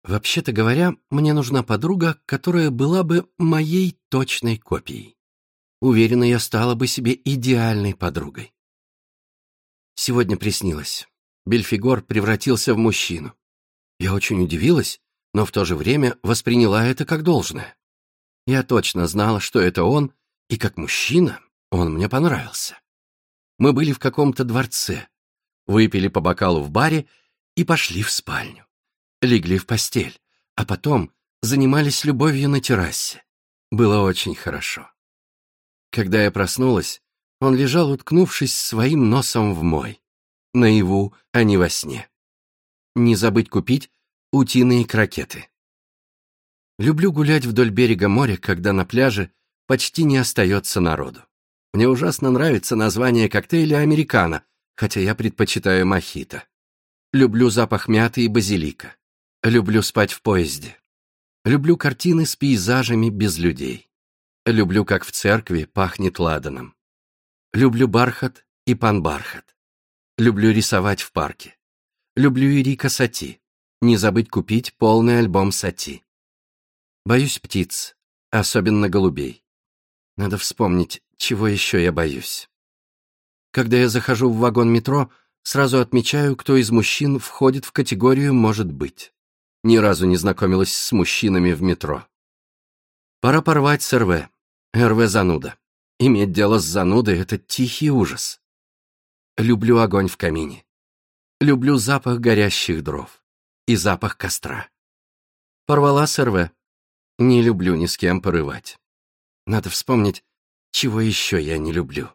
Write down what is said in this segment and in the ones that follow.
Вообще-то говоря, мне нужна подруга, которая была бы моей точной копией. Уверена, я стала бы себе идеальной подругой. Сегодня приснилось. Бельфигор превратился в мужчину. Я очень удивилась, но в то же время восприняла это как должное. Я точно знала, что это он, и как мужчина он мне понравился. Мы были в каком-то дворце, выпили по бокалу в баре и пошли в спальню. Легли в постель, а потом занимались любовью на террасе. Было очень хорошо. Когда я проснулась, он лежал, уткнувшись своим носом в мой. Наяву, а не во сне. Не забыть купить утиные крокеты. Люблю гулять вдоль берега моря, когда на пляже почти не остается народу. Мне ужасно нравится название коктейля «Американо», хотя я предпочитаю мохито. Люблю запах мяты и базилика. Люблю спать в поезде. Люблю картины с пейзажами без людей. Люблю, как в церкви пахнет ладаном. Люблю бархат и пан-бархат. Люблю рисовать в парке. Люблю Эрика Сати. Не забыть купить полный альбом Сати. Боюсь птиц, особенно голубей. Надо вспомнить, чего еще я боюсь. Когда я захожу в вагон метро, сразу отмечаю, кто из мужчин входит в категорию «может быть». Ни разу не знакомилась с мужчинами в метро. Пора порвать с РВ. РВ зануда. Иметь дело с занудой — это тихий ужас. Люблю огонь в камине. Люблю запах горящих дров и запах костра. Порвала с РВ. Не люблю ни с кем порывать. Надо вспомнить, чего еще я не люблю.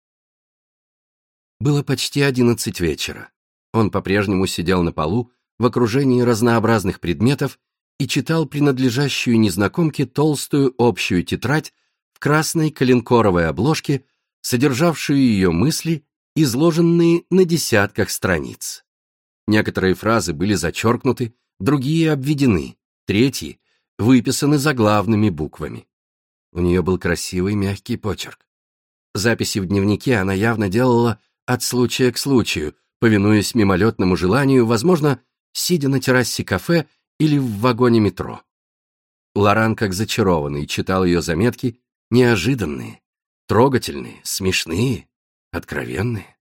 Было почти 11 вечера. Он по-прежнему сидел на полу в окружении разнообразных предметов и читал принадлежащую незнакомке толстую общую тетрадь в красной коленкоровой обложке, содержавшую ее мысли, изложенные на десятках страниц. Некоторые фразы были зачеркнуты, другие обведены, третьи выписаны заглавными буквами. У нее был красивый мягкий почерк. Записи в дневнике она явно делала от случая к случаю, повинуясь мимолетному желанию, возможно, сидя на террасе кафе или в вагоне метро. Лоран, как зачарованный, читал ее заметки, неожиданные, трогательные, смешные, откровенные.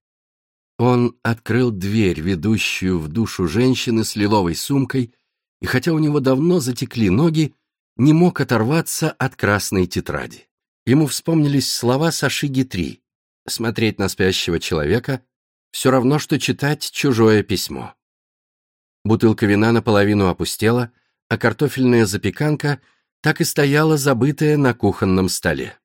Он открыл дверь, ведущую в душу женщины с лиловой сумкой, и хотя у него давно затекли ноги, не мог оторваться от красной тетради. Ему вспомнились слова Сашиги-3: «Смотреть на спящего человека — все равно, что читать чужое письмо». Бутылка вина наполовину опустела, а картофельная запеканка так и стояла забытая на кухонном столе.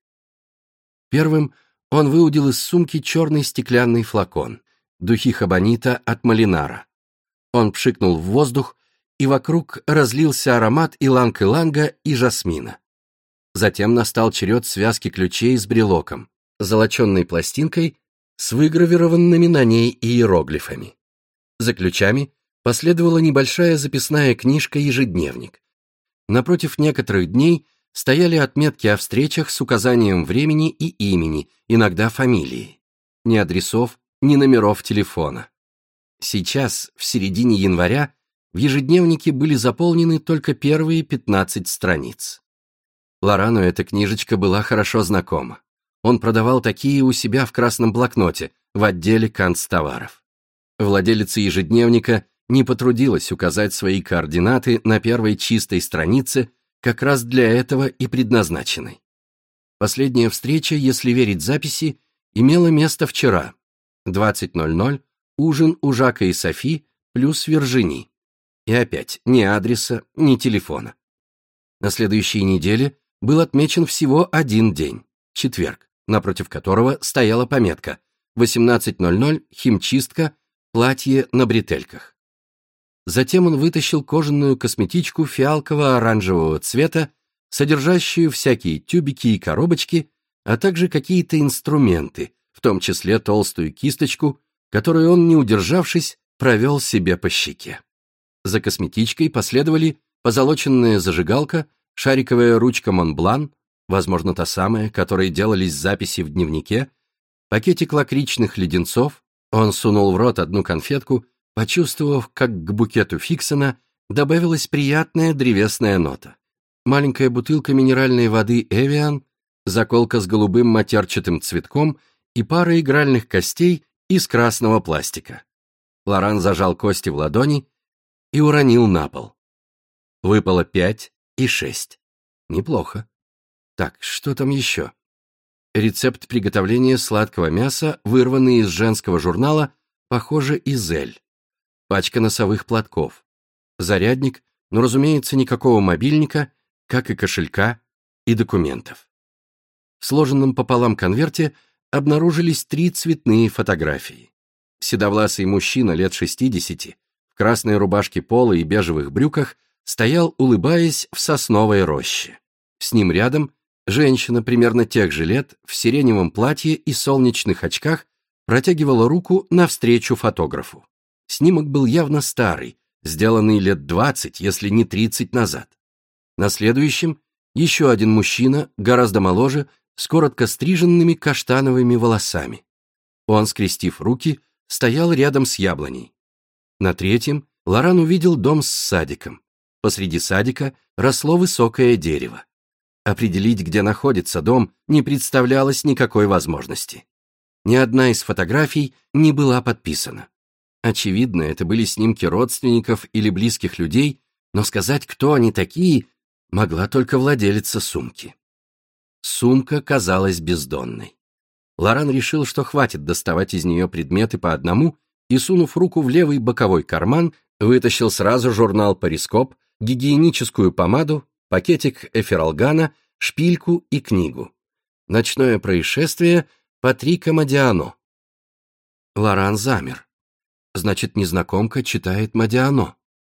Первым он выудил из сумки черный стеклянный флакон, духи Хабанита от Малинара. Он пшикнул в воздух, и вокруг разлился аромат иланг-иланга и жасмина. Затем настал черед связки ключей с брелоком, золоченной пластинкой с выгравированными на ней иероглифами. За ключами последовала небольшая записная книжка-ежедневник. Напротив некоторых дней стояли отметки о встречах с указанием времени и имени, иногда фамилии. Ни адресов, ни номеров телефона. Сейчас, в середине января, в ежедневнике были заполнены только первые 15 страниц. Лорану эта книжечка была хорошо знакома. Он продавал такие у себя в красном блокноте, в отделе канцтоваров. Владелица ежедневника не потрудилась указать свои координаты на первой чистой странице, как раз для этого и предназначенной. Последняя встреча, если верить записи, имела место вчера. 20:00, ужин у Жака и Софи плюс Виржини. И опять ни адреса, ни телефона. На следующей неделе был отмечен всего один день, четверг, напротив которого стояла пометка: 18:00, химчистка, платье на бретельках. Затем он вытащил кожаную косметичку фиалково-оранжевого цвета, содержащую всякие тюбики и коробочки, а также какие-то инструменты, в том числе толстую кисточку, которую он, не удержавшись, провел себе по щеке. За косметичкой последовали позолоченная зажигалка, шариковая ручка Монблан, возможно, та самая, которой делались записи в дневнике, пакетик лакричных леденцов. Он сунул в рот одну конфетку, почувствовав, как к букету Фиксена добавилась приятная древесная нота. Маленькая бутылка минеральной воды «Эвиан», заколка с голубым матерчатым цветком и пара игральных костей из красного пластика. Лоран зажал кости в ладони и уронил на пол. Выпало 5 и 6. Неплохо. Так, что там еще? Рецепт приготовления сладкого мяса, вырванный из женского журнала, похоже, из Эль. Пачка носовых платков. Зарядник, но, разумеется, никакого мобильника, как и кошелька и документов. В сложенном пополам конверте обнаружились 3 цветные фотографии. Седовласый мужчина лет 60, в красной рубашке пола и бежевых брюках, стоял, улыбаясь, в сосновой роще. С ним рядом женщина примерно тех же лет, в сиреневом платье и солнечных очках, протягивала руку навстречу фотографу. Снимок был явно старый, сделанный лет 20, если не 30 назад. На следующем еще один мужчина, гораздо моложе, с коротко стриженными каштановыми волосами. Он, скрестив руки, стоял рядом с яблоней. На третьем Лоран увидел дом с садиком. Посреди садика росло высокое дерево. Определить, где находится дом, не представлялось никакой возможности. Ни одна из фотографий не была подписана. Очевидно, это были снимки родственников или близких людей, но сказать, кто они такие, могла только владелица сумки. Сумка казалась бездонной. Лоран решил, что хватит доставать из нее предметы по одному, и, сунув руку в левый боковой карман, вытащил сразу журнал «Перископ», гигиеническую помаду, пакетик эфиралгана, шпильку и книгу. «Ночное происшествие» Патрика Модиано. Лоран замер. Значит, незнакомка читает Модиано.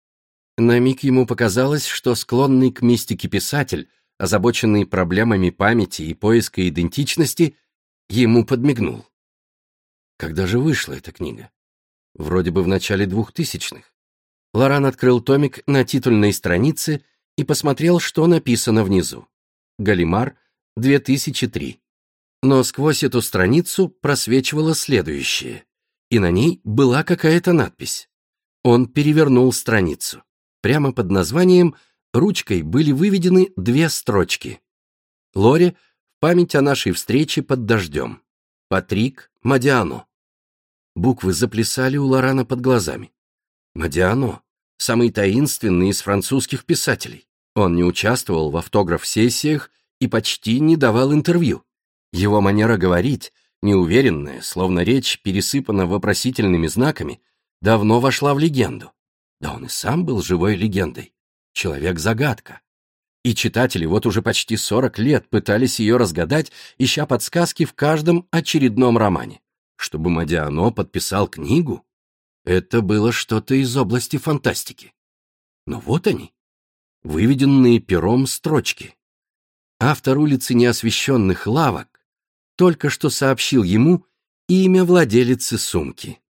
На миг ему показалось, что склонный к мистике писатель, озабоченный проблемами памяти и поиска идентичности, ему подмигнул. Когда же вышла эта книга? Вроде бы в начале 2000-х. Лоран открыл томик на титульной странице и посмотрел, что написано внизу. Галимар, 2003. Но сквозь эту страницу просвечивало следующее, и на ней была какая-то надпись. Он перевернул страницу. Прямо под названием ручкой были выведены 2 строчки. Лоре, в память о нашей встрече под дождем. Патрик Модиано. Буквы заплясали у Лорана под глазами. Модиано, самый таинственный из французских писателей. Он не участвовал в автограф-сессиях и почти не давал интервью. Его манера говорить, неуверенная, словно речь пересыпана вопросительными знаками, давно вошла в легенду. Да он и сам был живой легендой. Человек-загадка. И читатели вот уже почти 40 лет пытались ее разгадать, ища подсказки в каждом очередном романе. Чтобы Модиано подписал книгу, это было что-то из области фантастики. Но вот они, выведенные пером строчки. Автор улицы неосвещенных лавок только что сообщил ему имя владелицы сумки.